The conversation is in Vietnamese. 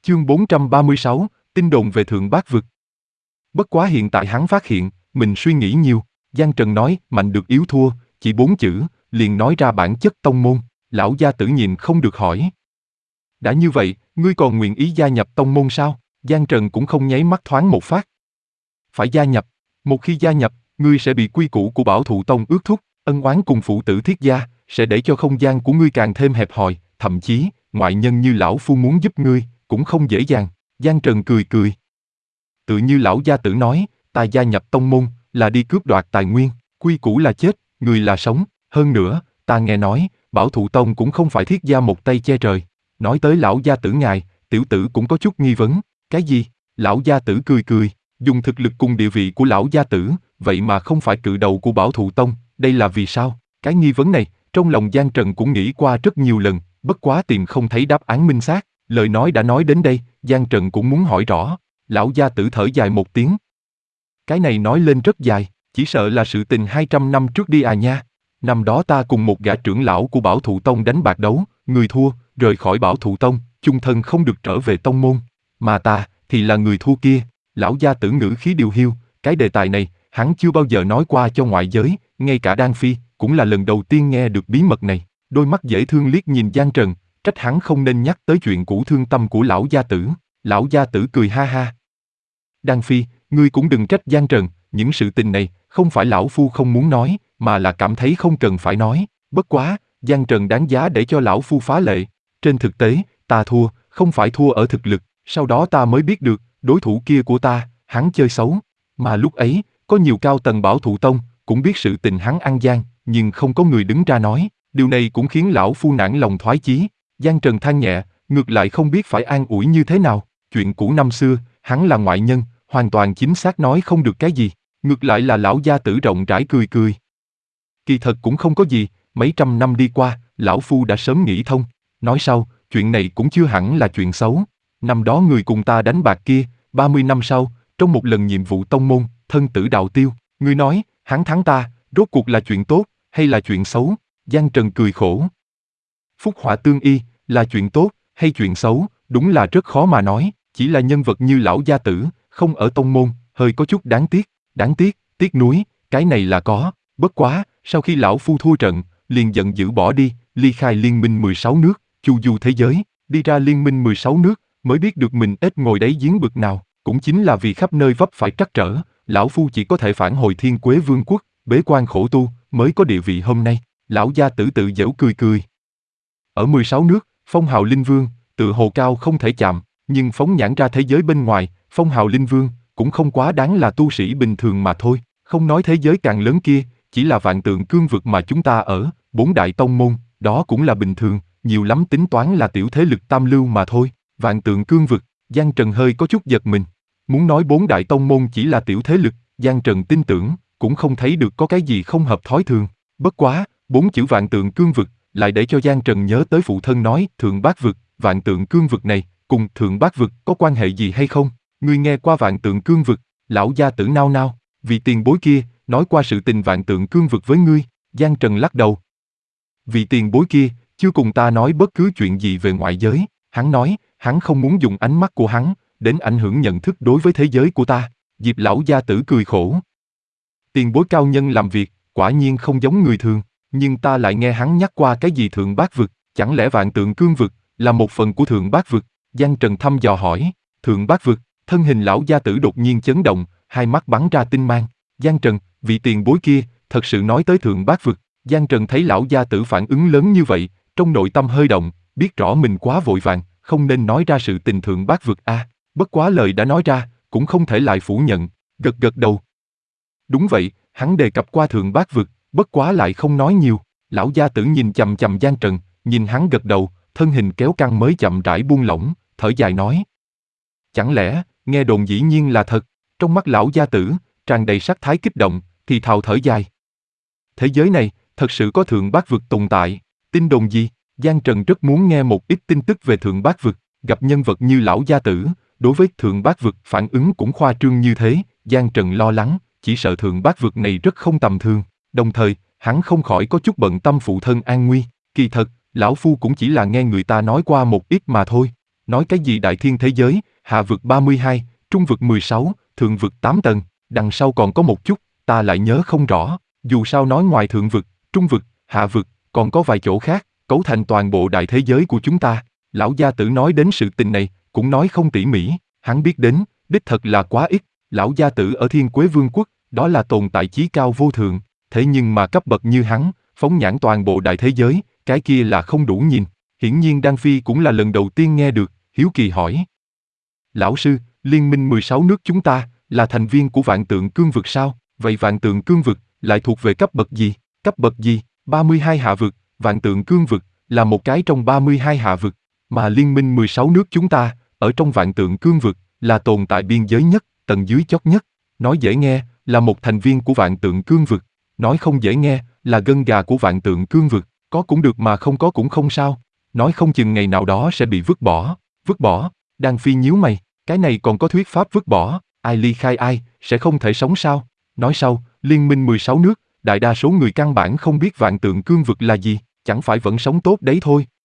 Chương 436, tin đồn về Thượng Bát Vực. Bất quá hiện tại hắn phát hiện, mình suy nghĩ nhiều. Giang Trần nói, mạnh được yếu thua, chỉ 4 chữ, liền nói ra bản chất tông môn. Lão gia tử nhìn không được hỏi. Đã như vậy, ngươi còn nguyện ý gia nhập tông môn sao? Giang Trần cũng không nháy mắt thoáng một phát. Phải gia nhập. Một khi gia nhập, ngươi sẽ bị quy củ của Bảo Thụ Tông ước thúc, ân oán cùng phụ tử thiết gia, sẽ để cho không gian của ngươi càng thêm hẹp hòi, thậm chí, ngoại nhân như lão phu muốn giúp ngươi, cũng không dễ dàng. Giang Trần cười cười. Tự như lão gia tử nói, ta gia nhập tông môn, là đi cướp đoạt tài nguyên, quy củ là chết, người là sống. Hơn nữa, ta nghe nói, Bảo Thụ Tông cũng không phải thiết gia một tay che trời. Nói tới lão gia tử ngài, tiểu tử cũng có chút nghi vấn. Cái gì? Lão gia tử cười cười, dùng thực lực cùng địa vị của lão gia tử, vậy mà không phải cự đầu của Bảo Thụ Tông, đây là vì sao? Cái nghi vấn này, trong lòng Giang Trần cũng nghĩ qua rất nhiều lần, bất quá tìm không thấy đáp án minh xác. Lời nói đã nói đến đây, Giang Trần cũng muốn hỏi rõ. Lão gia tử thở dài một tiếng. Cái này nói lên rất dài, chỉ sợ là sự tình 200 năm trước đi à nha. Năm đó ta cùng một gã trưởng lão của Bảo Thụ Tông đánh bạc đấu, người thua, rời khỏi Bảo Thụ Tông, chung thân không được trở về tông môn. Mà ta, thì là người thua kia. Lão gia tử ngữ khí điều hiu, cái đề tài này, hắn chưa bao giờ nói qua cho ngoại giới, ngay cả Đan Phi, cũng là lần đầu tiên nghe được bí mật này. Đôi mắt dễ thương liếc nhìn Giang Trần, trách hắn không nên nhắc tới chuyện cũ thương tâm của lão gia tử. Lão gia tử cười ha ha. Đan Phi, ngươi cũng đừng trách Giang Trần, những sự tình này, không phải lão phu không muốn nói, mà là cảm thấy không cần phải nói. Bất quá, Giang Trần đáng giá để cho lão phu phá lệ. Trên thực tế, ta thua, không phải thua ở thực lực, sau đó ta mới biết được, đối thủ kia của ta, hắn chơi xấu. Mà lúc ấy, có nhiều cao tầng Bảo Thụ Tông, cũng biết sự tình hắn ăn gian, nhưng không có người đứng ra nói. Điều này cũng khiến lão phu nản lòng thoái chí. Giang Trần than nhẹ, ngược lại không biết phải an ủi như thế nào. Chuyện cũ năm xưa, hắn là ngoại nhân, hoàn toàn chính xác nói không được cái gì. Ngược lại là lão gia tử rộng rãi cười cười. Kỳ thật cũng không có gì, mấy trăm năm đi qua, lão phu đã sớm nghĩ thông. Nói sau, chuyện này cũng chưa hẳn là chuyện xấu. Năm đó người cùng ta đánh bạc kia, 30 năm sau, trong một lần nhiệm vụ tông môn, thân tử đạo tiêu, ngươi nói, hắn thắng ta, rốt cuộc là chuyện tốt, hay là chuyện xấu? Giang Trần cười khổ. Phúc họa tương y, là chuyện tốt, hay chuyện xấu, đúng là rất khó mà nói, chỉ là nhân vật như lão gia tử, không ở tông môn, hơi có chút đáng tiếc, tiếc nuối, cái này là có, bất quá, sau khi lão phu thua trận, liền giận dữ bỏ đi, ly khai liên minh 16 nước, chu du thế giới, đi ra liên minh 16 nước, mới biết được mình ếch ngồi đáy giếng bực nào, cũng chính là vì khắp nơi vấp phải trắc trở, lão phu chỉ có thể phản hồi Thiên Quế Vương quốc, bế quan khổ tu, mới có địa vị hôm nay. Lão gia tử tự giễu cười cười. Ở 16 nước, phong hào linh vương, tự hồ cao không thể chạm, nhưng phóng nhãn ra thế giới bên ngoài, phong hào linh vương, cũng không quá đáng là tu sĩ bình thường mà thôi, không nói thế giới càng lớn kia, chỉ là vạn tượng cương vực mà chúng ta ở, 4 đại tông môn, đó cũng là bình thường, nhiều lắm tính toán là tiểu thế lực tam lưu mà thôi. Vạn tượng cương vực, Giang Trần hơi có chút giật mình. Muốn nói 4 đại tông môn chỉ là tiểu thế lực, Giang Trần tin tưởng, cũng không thấy được có cái gì không hợp thói thường. Bất quá, 4 chữ vạn tượng cương vực, lại để cho Giang Trần nhớ tới phụ thân nói Thượng Bát Vực, vạn tượng cương vực này, cùng Thượng Bát Vực có quan hệ gì hay không? Ngươi nghe qua vạn tượng cương vực? Lão gia tử nao nao, vì tiền bối kia, nói qua sự tình vạn tượng cương vực với ngươi. Giang Trần lắc đầu. Vì tiền bối kia, chưa cùng ta nói bất cứ chuyện gì về ngoại giới, hắn nói, hắn không muốn dùng ánh mắt của hắn, đến ảnh hưởng nhận thức đối với thế giới của ta. Diệp lão gia tử cười khổ. Tiền bối cao nhân làm việc, quả nhiên không giống người thường, nhưng ta lại nghe hắn nhắc qua cái gì Thượng Bát Vực, chẳng lẽ vạn tượng cương vực, là một phần của Thượng Bát Vực? Giang Trần thăm dò hỏi, Thượng Bát Vực, thân hình lão gia tử đột nhiên chấn động, hai mắt bắn ra tinh mang. Giang Trần, vị tiền bối kia, thật sự nói tới Thượng Bát Vực. Giang Trần thấy lão gia tử phản ứng lớn như vậy, trong nội tâm hơi động, biết rõ mình quá vội vàng, không nên nói ra sự tình Thượng Bát Vực a. Bất quá lời đã nói ra, cũng không thể lại phủ nhận, gật gật đầu. Đúng vậy, hắn đề cập qua Thượng Bát Vực, bất quá lại không nói nhiều. Lão gia tử nhìn chằm chằm Giang Trần, nhìn hắn gật đầu, thân hình kéo căng mới chậm rãi buông lỏng, thở dài nói. Chẳng lẽ, nghe đồn dĩ nhiên là thật? Trong mắt lão gia tử, tràn đầy sắc thái kích động, thì thào thở dài. Thế giới này, thật sự có Thượng Bát Vực tồn tại, tin đồn gì? Giang Trần rất muốn nghe một ít tin tức về Thượng Bát Vực, gặp nhân vật như lão gia tử, đối với Thượng Bát Vực phản ứng cũng khoa trương như thế, Giang Trần lo lắng, chỉ sợ Thượng Bát Vực này rất không tầm thường, đồng thời, hắn không khỏi có chút bận tâm phụ thân an nguy, kỳ thật, lão phu cũng chỉ là nghe người ta nói qua một ít mà thôi. Nói cái gì đại thiên thế giới, hạ vực 32, trung vực 16, thượng vực 8 tầng, đằng sau còn có một chút, ta lại nhớ không rõ, dù sao nói ngoài thượng vực, trung vực, hạ vực, còn có vài chỗ khác, cấu thành toàn bộ đại thế giới của chúng ta. Lão gia tử nói đến sự tình này, cũng nói không tỉ mỉ, hắn biết đến, đích thật là quá ít. Lão gia tử ở Thiên Quế Vương quốc, đó là tồn tại chí cao vô thượng, thế nhưng mà cấp bậc như hắn, phóng nhãn toàn bộ đại thế giới, cái kia là không đủ nhìn. Hiển nhiên Đan Phi cũng là lần đầu tiên nghe được, hiếu kỳ hỏi. Lão sư, Liên minh 16 nước chúng ta, là thành viên của Vạn Tượng Cương vực sao? Vậy Vạn Tượng Cương vực, lại thuộc về cấp bậc gì? Cấp bậc gì? 32 hạ vực, Vạn Tượng Cương vực, là một cái trong 32 hạ vực, mà Liên minh 16 nước chúng ta, ở trong Vạn Tượng Cương vực, là tồn tại biên giới nhất, tầng dưới chót nhất. Nói dễ nghe, là một thành viên của Vạn Tượng Cương vực. Nói không dễ nghe, là gân gà của Vạn Tượng Cương vực. Có cũng được mà không có cũng không sao. Nói không chừng ngày nào đó sẽ bị vứt bỏ. Vứt bỏ? Đan Phi nhíu mày, cái này còn có thuyết pháp vứt bỏ, ai ly khai ai, sẽ không thể sống sao? Nói sau, Liên minh 16 nước, đại đa số người căn bản không biết Vạn Tượng Cương vực là gì, chẳng phải vẫn sống tốt đấy thôi.